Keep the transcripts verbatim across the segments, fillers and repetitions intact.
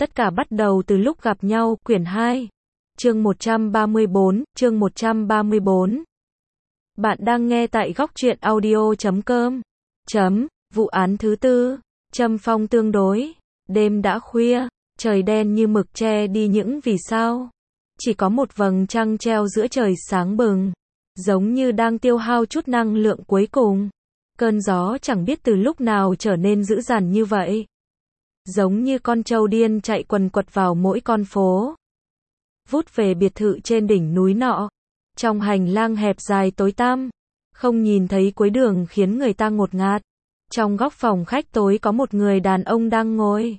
Tất cả bắt đầu từ lúc gặp nhau, quyển hai. Chương một trăm ba mươi bốn, chương một trăm ba mươi bốn. Bạn đang nghe tại góc truyện audio chấm com. Chấm, vụ án thứ tư, Trâm Phong tương đối. Đêm đã khuya, trời đen như mực che đi những vì sao. Chỉ có một vầng trăng treo giữa trời sáng bừng, giống như đang tiêu hao chút năng lượng cuối cùng. Cơn gió chẳng biết từ lúc nào trở nên dữ dằn như vậy. Giống như con trâu điên chạy quần quật vào mỗi con phố. Vút về biệt thự trên đỉnh núi nọ. Trong hành lang hẹp dài tối tăm, không nhìn thấy cuối đường khiến người ta ngột ngạt. Trong góc phòng khách tối có một người đàn ông đang ngồi.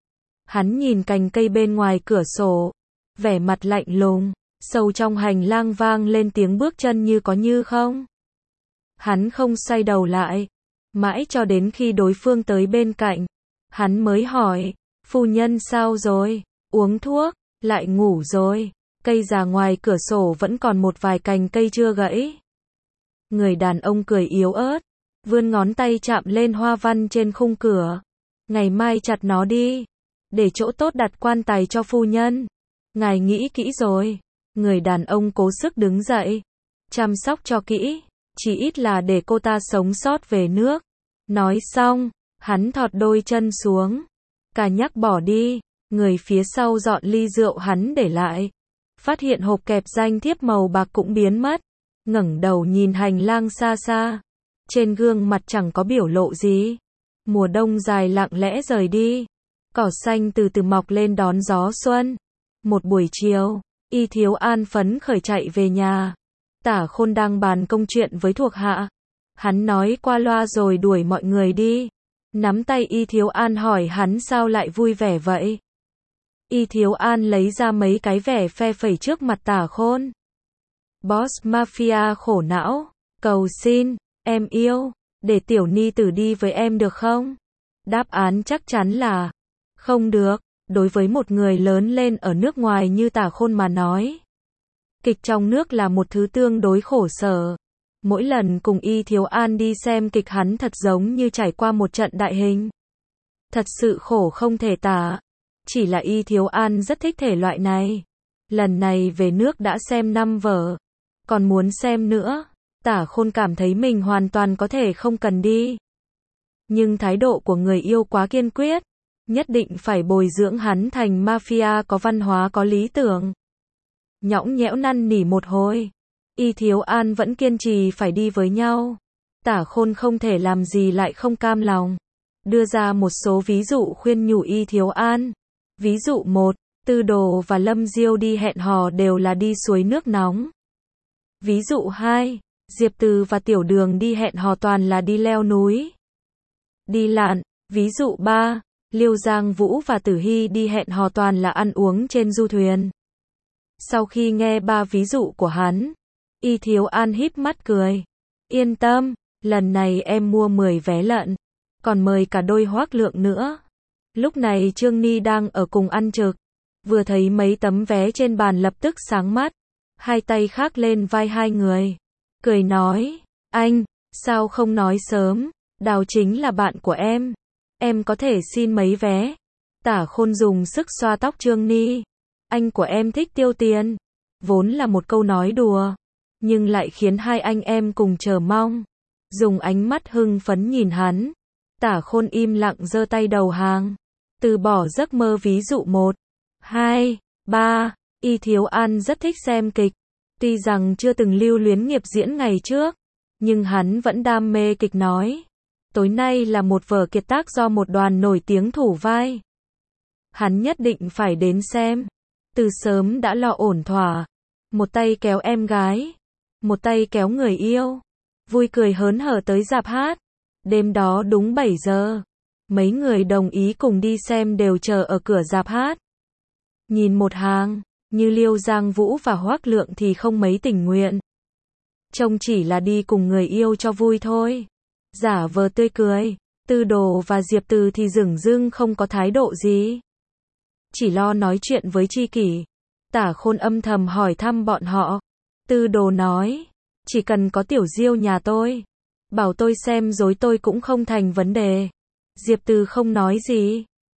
Hắn nhìn cành cây bên ngoài cửa sổ, vẻ mặt lạnh lùng. Sâu trong hành lang vang lên tiếng bước chân như có như không. Hắn không xoay đầu lại, mãi cho đến khi đối phương tới bên cạnh, hắn mới hỏi, phu nhân sao rồi, uống thuốc, lại ngủ rồi. Cây già ngoài cửa sổ vẫn còn một vài cành cây chưa gãy. Người đàn ông cười yếu ớt, vươn ngón tay chạm lên hoa văn trên khung cửa. Ngày mai chặt nó đi, để chỗ tốt đặt quan tài cho phu nhân. Ngài nghĩ kỹ rồi. Người đàn ông cố sức đứng dậy, chăm sóc cho kỹ, chỉ ít là để cô ta sống sót về nước. Nói xong, hắn thọt đôi chân xuống, cả nhắc bỏ đi. Người phía sau dọn ly rượu hắn để lại, phát hiện hộp kẹp danh thiếp màu bạc cũng biến mất. Ngẩng đầu nhìn hành lang xa xa, trên gương mặt chẳng có biểu lộ gì. Mùa đông dài lặng lẽ rời đi, cỏ xanh từ từ mọc lên đón gió xuân. Một buổi chiều, Y Thiếu An phấn khởi chạy về nhà. Tả Khôn đang bàn công chuyện với thuộc hạ. Hắn nói qua loa rồi đuổi mọi người đi. Nắm tay Y Thiếu An hỏi hắn sao lại vui vẻ vậy. Y Thiếu An lấy ra mấy cái vẻ phe phẩy trước mặt Tả Khôn. Boss Mafia khổ não, cầu xin, em yêu, để tiểu ni tử đi với em được không? Đáp án chắc chắn là không được. Đối với một người lớn lên ở nước ngoài như Tả Khôn mà nói, kịch trong nước là một thứ tương đối khổ sở. Mỗi lần cùng Y Thiếu An đi xem kịch hắn thật giống như trải qua một trận đại hình. Thật sự khổ không thể tả. Chỉ là Y Thiếu An rất thích thể loại này. Lần này về nước đã xem năm vở, còn muốn xem nữa. Tả Khôn cảm thấy mình hoàn toàn có thể không cần đi. Nhưng thái độ của người yêu quá kiên quyết. Nhất định phải bồi dưỡng hắn thành mafia có văn hóa có lý tưởng. Nhõng nhẽo năn nỉ một hồi, Y Thiếu An vẫn kiên trì phải đi với nhau. Tả Khôn không thể làm gì lại không cam lòng. Đưa ra một số ví dụ khuyên nhủ Y Thiếu An. Ví dụ một, Tư Đồ và Lâm Diêu đi hẹn hò đều là đi suối nước nóng. Ví dụ hai, Diệp Từ và Tiểu Đường đi hẹn hò toàn là đi leo núi, đi lặn. Ví dụ ba, Liêu Giang Vũ và Tử Hy đi hẹn hò toàn là ăn uống trên du thuyền. Sau khi nghe ba ví dụ của hắn, Y Thiếu An híp mắt cười. Yên tâm, lần này em mua mười vé lận, còn mời cả đôi Hoác Lượng nữa. Lúc này Trương Ni đang ở cùng ăn trực, vừa thấy mấy tấm vé trên bàn lập tức sáng mắt, hai tay khác lên vai hai người, cười nói, anh, sao không nói sớm, Đào chính là bạn của em. Em có thể xin mấy vé. Tả Khôn dùng sức xoa tóc Trương Ni. Anh của em thích tiêu tiền. Vốn là một câu nói đùa, nhưng lại khiến hai anh em cùng chờ mong. Dùng ánh mắt hưng phấn nhìn hắn. Tả Khôn im lặng giơ tay đầu hàng. Từ bỏ giấc mơ ví dụ một, hai, ba. Y Thiếu An rất thích xem kịch. Tuy rằng chưa từng lưu luyến nghiệp diễn ngày trước, nhưng hắn vẫn đam mê kịch nói. Tối nay là một vở kiệt tác do một đoàn nổi tiếng thủ vai. Hắn nhất định phải đến xem. Từ sớm đã lo ổn thỏa. Một tay kéo em gái, một tay kéo người yêu. Vui cười hớn hở tới rạp hát. Đêm đó đúng bảy giờ. Mấy người đồng ý cùng đi xem đều chờ ở cửa rạp hát. Nhìn một hàng, như Liêu Giang Vũ và Hoác Lượng thì không mấy tình nguyện. Trông chỉ là đi cùng người yêu cho vui thôi. Giả vờ tươi cười. Tư Đồ và Diệp Từ thì dửng dưng không có thái độ gì, chỉ lo nói chuyện với tri kỷ. Tả Khôn âm thầm hỏi thăm bọn họ. Tư Đồ nói, chỉ cần có Tiểu Diêu nhà tôi, bảo tôi xem dối tôi cũng không thành vấn đề. Diệp Từ không nói gì,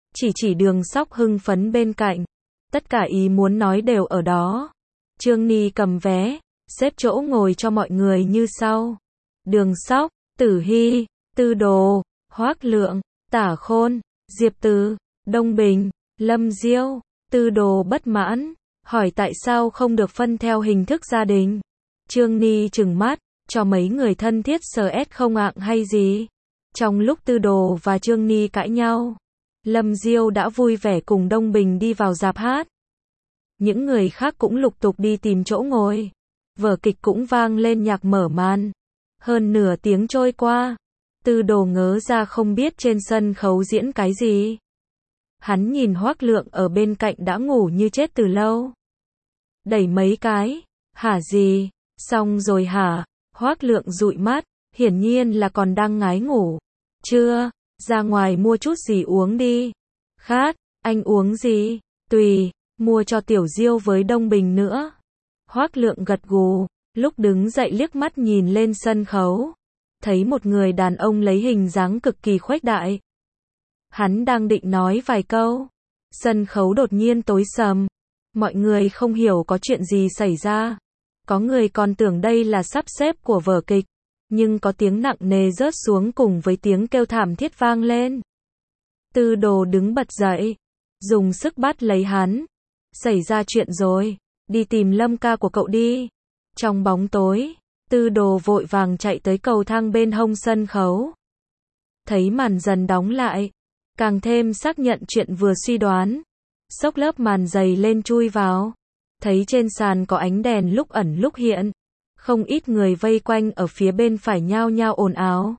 Chỉ chỉ Đường Sóc hưng phấn bên cạnh. Tất cả ý muốn nói đều ở đó. Trương Ni cầm vé, xếp chỗ ngồi cho mọi người như sau. Đường Sóc, Tử Hy, Tư Đồ, Hoác Lượng, Tả Khôn, Diệp Từ, Đông Bình, Lâm Diêu. Tư Đồ bất mãn, hỏi tại sao không được phân theo hình thức gia đình. Trương Ni trừng mắt, cho mấy người thân thiết sờ ét không ạng hay gì. Trong lúc Tư Đồ và Trương Ni cãi nhau, Lâm Diêu đã vui vẻ cùng Đông Bình đi vào rạp hát. Những người khác cũng lục tục đi tìm chỗ ngồi. Vở kịch cũng vang lên nhạc mở màn. Hơn nửa tiếng trôi qua, Tư Đồ ngớ ra không biết trên sân khấu diễn cái gì. Hắn nhìn Hoác Lượng ở bên cạnh đã ngủ như chết từ lâu. Đẩy mấy cái, hả gì, xong rồi hả, Hoác Lượng dụi mắt, hiển nhiên là còn đang ngái ngủ. Chưa, ra ngoài mua chút gì uống đi. Khát, anh uống gì, tùy, mua cho Tiểu Diêu với Đông Bình nữa. Hoác Lượng gật gù, lúc đứng dậy liếc mắt nhìn lên sân khấu. Thấy một người đàn ông lấy hình dáng cực kỳ khuếch đại. Hắn đang định nói vài câu. Sân khấu đột nhiên tối sầm. Mọi người không hiểu có chuyện gì xảy ra. Có người còn tưởng đây là sắp xếp của vở kịch. Nhưng có tiếng nặng nề rớt xuống cùng với tiếng kêu thảm thiết vang lên. Tư Đồ đứng bật dậy. Dùng sức bắt lấy hắn. Xảy ra chuyện rồi. Đi tìm Lâm ca của cậu đi. Trong bóng tối, Tư Đồ vội vàng chạy tới cầu thang bên hông sân khấu. Thấy màn dần đóng lại. Càng thêm xác nhận chuyện vừa suy đoán. Xốc lớp màn dày lên chui vào. Thấy trên sàn có ánh đèn lúc ẩn lúc hiện. Không ít người vây quanh ở phía bên phải nhao nhao ồn ào.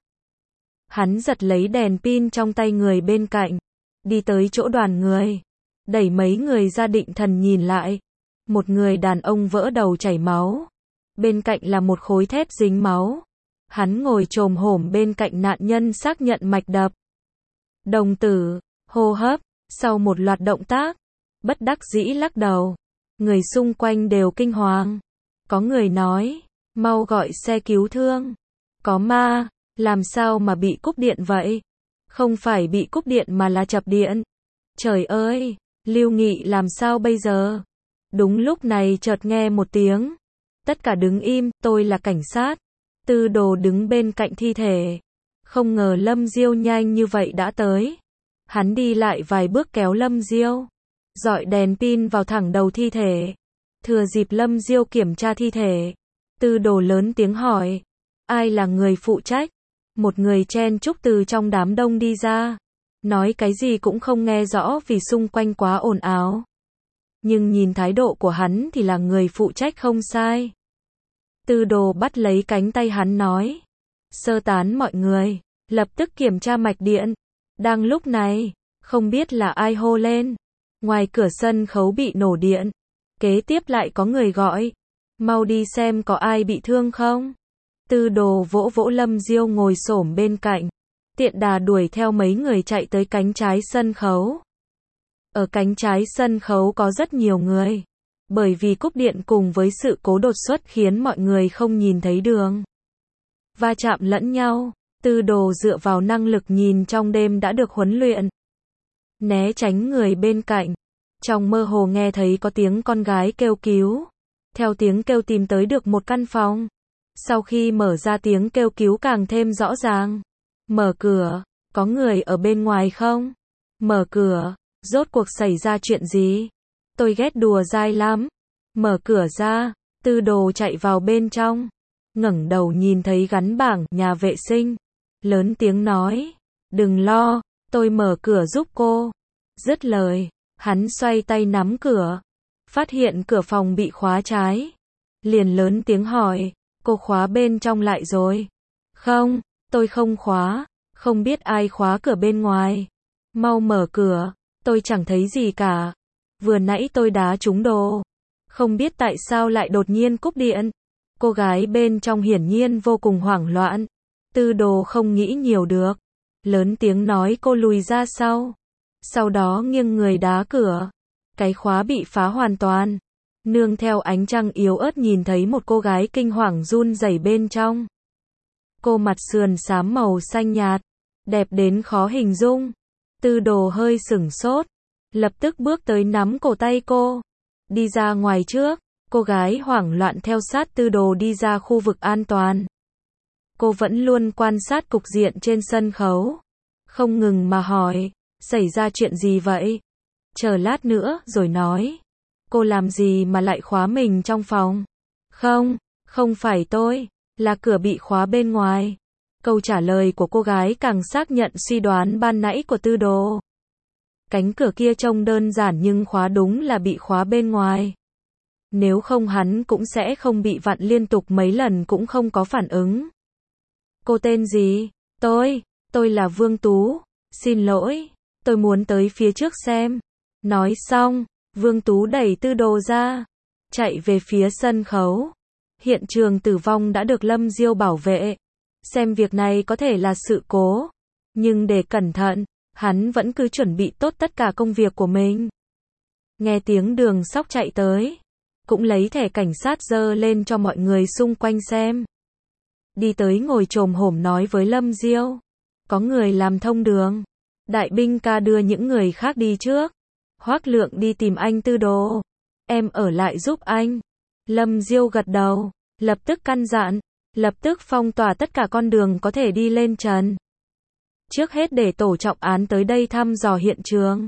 Hắn giật lấy đèn pin trong tay người bên cạnh. Đi tới chỗ đoàn người. Đẩy mấy người ra định thần nhìn lại. Một người đàn ông vỡ đầu chảy máu. Bên cạnh là một khối thép dính máu. Hắn ngồi chồm hổm bên cạnh nạn nhân xác nhận mạch đập. Đồng tử, hô hấp, sau một loạt động tác. Bất đắc dĩ lắc đầu. Người xung quanh đều kinh hoàng. Có người nói, mau gọi xe cứu thương. Có ma, làm sao mà bị cúp điện vậy? Không phải bị cúp điện mà là chập điện. Trời ơi, Lưu Nghị làm sao bây giờ? Đúng lúc này chợt nghe một tiếng. Tất cả đứng im, tôi là cảnh sát. Tư Đồ đứng bên cạnh thi thể. Không ngờ Lâm Diêu nhanh như vậy đã tới. Hắn đi lại vài bước kéo Lâm Diêu. Dọi đèn pin vào thẳng đầu thi thể. Thừa dịp Lâm Diêu kiểm tra thi thể. Tư Đồ lớn tiếng hỏi. Ai là người phụ trách? Một người chen chúc từ trong đám đông đi ra. Nói cái gì cũng không nghe rõ vì xung quanh quá ồn ào. Nhưng nhìn thái độ của hắn thì là người phụ trách không sai. Tư Đồ bắt lấy cánh tay hắn nói. Sơ tán mọi người. Lập tức kiểm tra mạch điện. Đang lúc này, không biết là ai hô lên. Ngoài cửa sân khấu bị nổ điện. Kế tiếp lại có người gọi. Mau đi xem có ai bị thương không. Tư Đồ vỗ vỗ Lâm Diêu ngồi xổm bên cạnh. Tiện đà đuổi theo mấy người chạy tới cánh trái sân khấu. Ở cánh trái sân khấu có rất nhiều người. Bởi vì cúp điện cùng với sự cố đột xuất khiến mọi người không nhìn thấy đường. Va chạm lẫn nhau. Tư Đồ dựa vào năng lực nhìn trong đêm đã được huấn luyện. Né tránh người bên cạnh. Trong mơ hồ nghe thấy có tiếng con gái kêu cứu. Theo tiếng kêu tìm tới được một căn phòng. Sau khi mở ra tiếng kêu cứu càng thêm rõ ràng. Mở cửa, có người ở bên ngoài không? Mở cửa, rốt cuộc xảy ra chuyện gì? Tôi ghét đùa dai lắm. Mở cửa ra, Tư Đồ chạy vào bên trong. Ngẩng đầu nhìn thấy gắn bảng nhà vệ sinh. Lớn tiếng nói, đừng lo, tôi mở cửa giúp cô. Dứt lời, hắn xoay tay nắm cửa. Phát hiện cửa phòng bị khóa trái. Liền lớn tiếng hỏi, cô khóa bên trong lại rồi? Không, tôi không khóa. Không biết ai khóa cửa bên ngoài. Mau mở cửa, tôi chẳng thấy gì cả. Vừa nãy tôi đá trúng đồ. Không biết tại sao lại đột nhiên cúp điện. Cô gái bên trong hiển nhiên vô cùng hoảng loạn. Tư Đồ không nghĩ nhiều được. Lớn tiếng nói cô lùi ra sau. Sau đó nghiêng người đá cửa. Cái khóa bị phá hoàn toàn. Nương theo ánh trăng yếu ớt nhìn thấy một cô gái kinh hoàng run rẩy bên trong. Cô mặt sườn xám màu xanh nhạt. Đẹp đến khó hình dung. Tư Đồ hơi sửng sốt, lập tức bước tới nắm cổ tay cô, đi ra ngoài trước. Cô gái hoảng loạn theo sát Tư Đồ đi ra khu vực an toàn. Cô vẫn luôn quan sát cục diện trên sân khấu, không ngừng mà hỏi, xảy ra chuyện gì vậy? Chờ lát nữa rồi nói. Cô làm gì mà lại khóa mình trong phòng? Không, không phải tôi, là cửa bị khóa bên ngoài. Câu trả lời của cô gái càng xác nhận suy đoán ban nãy của Tư Đồ. Cánh cửa kia trông đơn giản nhưng khóa đúng là bị khóa bên ngoài. Nếu không hắn cũng sẽ không bị vặn liên tục mấy lần cũng không có phản ứng. Cô tên gì? Tôi, tôi là Vương Tú. Xin lỗi, tôi muốn tới phía trước xem. Nói xong, Vương Tú đẩy Tư Đồ ra, chạy về phía sân khấu. Hiện trường tử vong đã được Lâm Diêu bảo vệ. Xem việc này có thể là sự cố, nhưng để cẩn thận, hắn vẫn cứ chuẩn bị tốt tất cả công việc của mình. Nghe tiếng Đường Sóc chạy tới, cũng lấy thẻ cảnh sát giơ lên cho mọi người xung quanh xem. Đi tới ngồi chồm hổm nói với Lâm Diêu, có người làm thông đường. Đại binh ca đưa những người khác đi trước. Hoác Lượng đi tìm anh Tư Đồ. Em ở lại giúp anh. Lâm Diêu gật đầu, lập tức căn dặn, lập tức phong tỏa tất cả con đường có thể đi lên trần. Trước hết để tổ trọng án tới đây thăm dò hiện trường.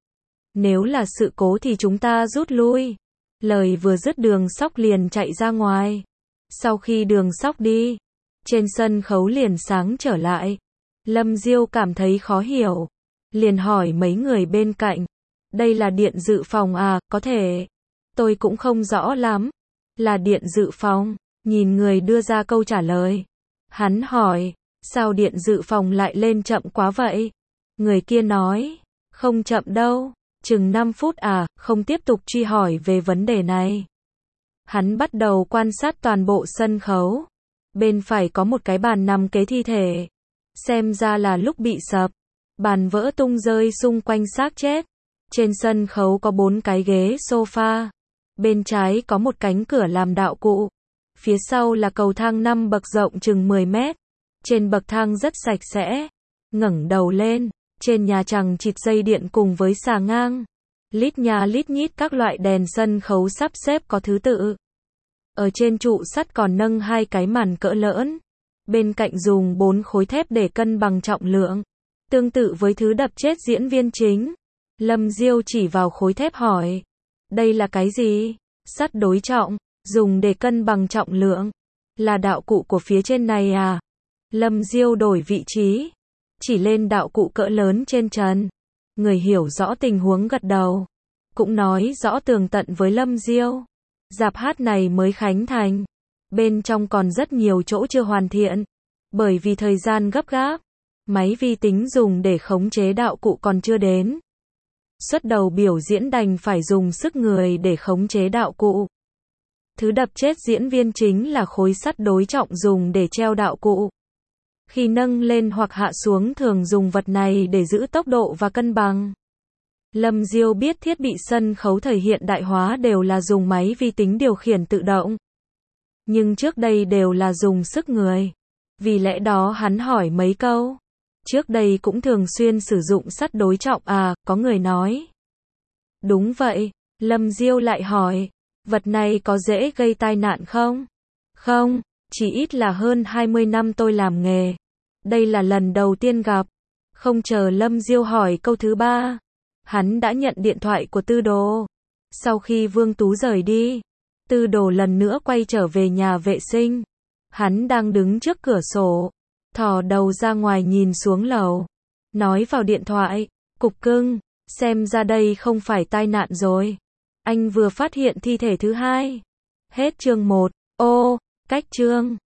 Nếu là sự cố thì chúng ta rút lui. Lời vừa dứt Đường Sóc liền chạy ra ngoài. Sau khi Đường Sóc đi, trên sân khấu liền sáng trở lại. Lâm Diêu cảm thấy khó hiểu, liền hỏi mấy người bên cạnh, đây là điện dự phòng à? Có thể. Tôi cũng không rõ lắm. Là điện dự phòng. Nhìn người đưa ra câu trả lời, hắn hỏi, sao điện dự phòng lại lên chậm quá vậy? Người kia nói, không chậm đâu, chừng năm phút à, không tiếp tục truy hỏi về vấn đề này. Hắn bắt đầu quan sát toàn bộ sân khấu. Bên phải có một cái bàn nằm kế thi thể. Xem ra là lúc bị sập, bàn vỡ tung rơi xung quanh xác chết. Trên sân khấu có bốn cái ghế sofa. Bên trái có một cánh cửa làm đạo cụ. Phía sau là cầu thang năm bậc rộng chừng mười mét. Trên bậc thang rất sạch sẽ. Ngẩng đầu lên, trên nhà chằng chịt dây điện cùng với xà ngang. Lít nhà lít nhít các loại đèn sân khấu sắp xếp có thứ tự. Ở trên trụ sắt còn nâng hai cái màn cỡ lớn. Bên cạnh dùng bốn khối thép để cân bằng trọng lượng. Tương tự với thứ đập chết diễn viên chính. Lâm Diêu chỉ vào khối thép hỏi, đây là cái gì? Sắt đối trọng, dùng để cân bằng trọng lượng. Là đạo cụ của phía trên này à? Lâm Diêu đổi vị trí, chỉ lên đạo cụ cỡ lớn trên trần. Người hiểu rõ tình huống gật đầu, cũng nói rõ tường tận với Lâm Diêu. Rạp hát này mới khánh thành, bên trong còn rất nhiều chỗ chưa hoàn thiện. Bởi vì thời gian gấp gáp, máy vi tính dùng để khống chế đạo cụ còn chưa đến. Suất đầu biểu diễn đành phải dùng sức người để khống chế đạo cụ. Thứ đập chết diễn viên chính là khối sắt đối trọng dùng để treo đạo cụ. Khi nâng lên hoặc hạ xuống thường dùng vật này để giữ tốc độ và cân bằng. Lâm Diêu biết thiết bị sân khấu thời hiện đại hóa đều là dùng máy vi tính điều khiển tự động. Nhưng trước đây đều là dùng sức người. Vì lẽ đó hắn hỏi mấy câu. Trước đây cũng thường xuyên sử dụng sắt đối trọng à, có người nói. Đúng vậy, Lâm Diêu lại hỏi, vật này có dễ gây tai nạn không? Không, chỉ ít là hơn hai mươi năm tôi làm nghề. Đây là lần đầu tiên gặp. Không chờ Lâm Diêu hỏi câu thứ ba, hắn đã nhận điện thoại của Tư Đồ. Sau khi Vương Tú rời đi, Tư Đồ lần nữa quay trở về nhà vệ sinh. Hắn đang đứng trước cửa sổ, thò đầu ra ngoài nhìn xuống lầu, nói vào điện thoại, Cục Cưng, xem ra đây không phải tai nạn rồi. Anh vừa phát hiện thi thể thứ hai. Hết chương một. Ô, cách chương.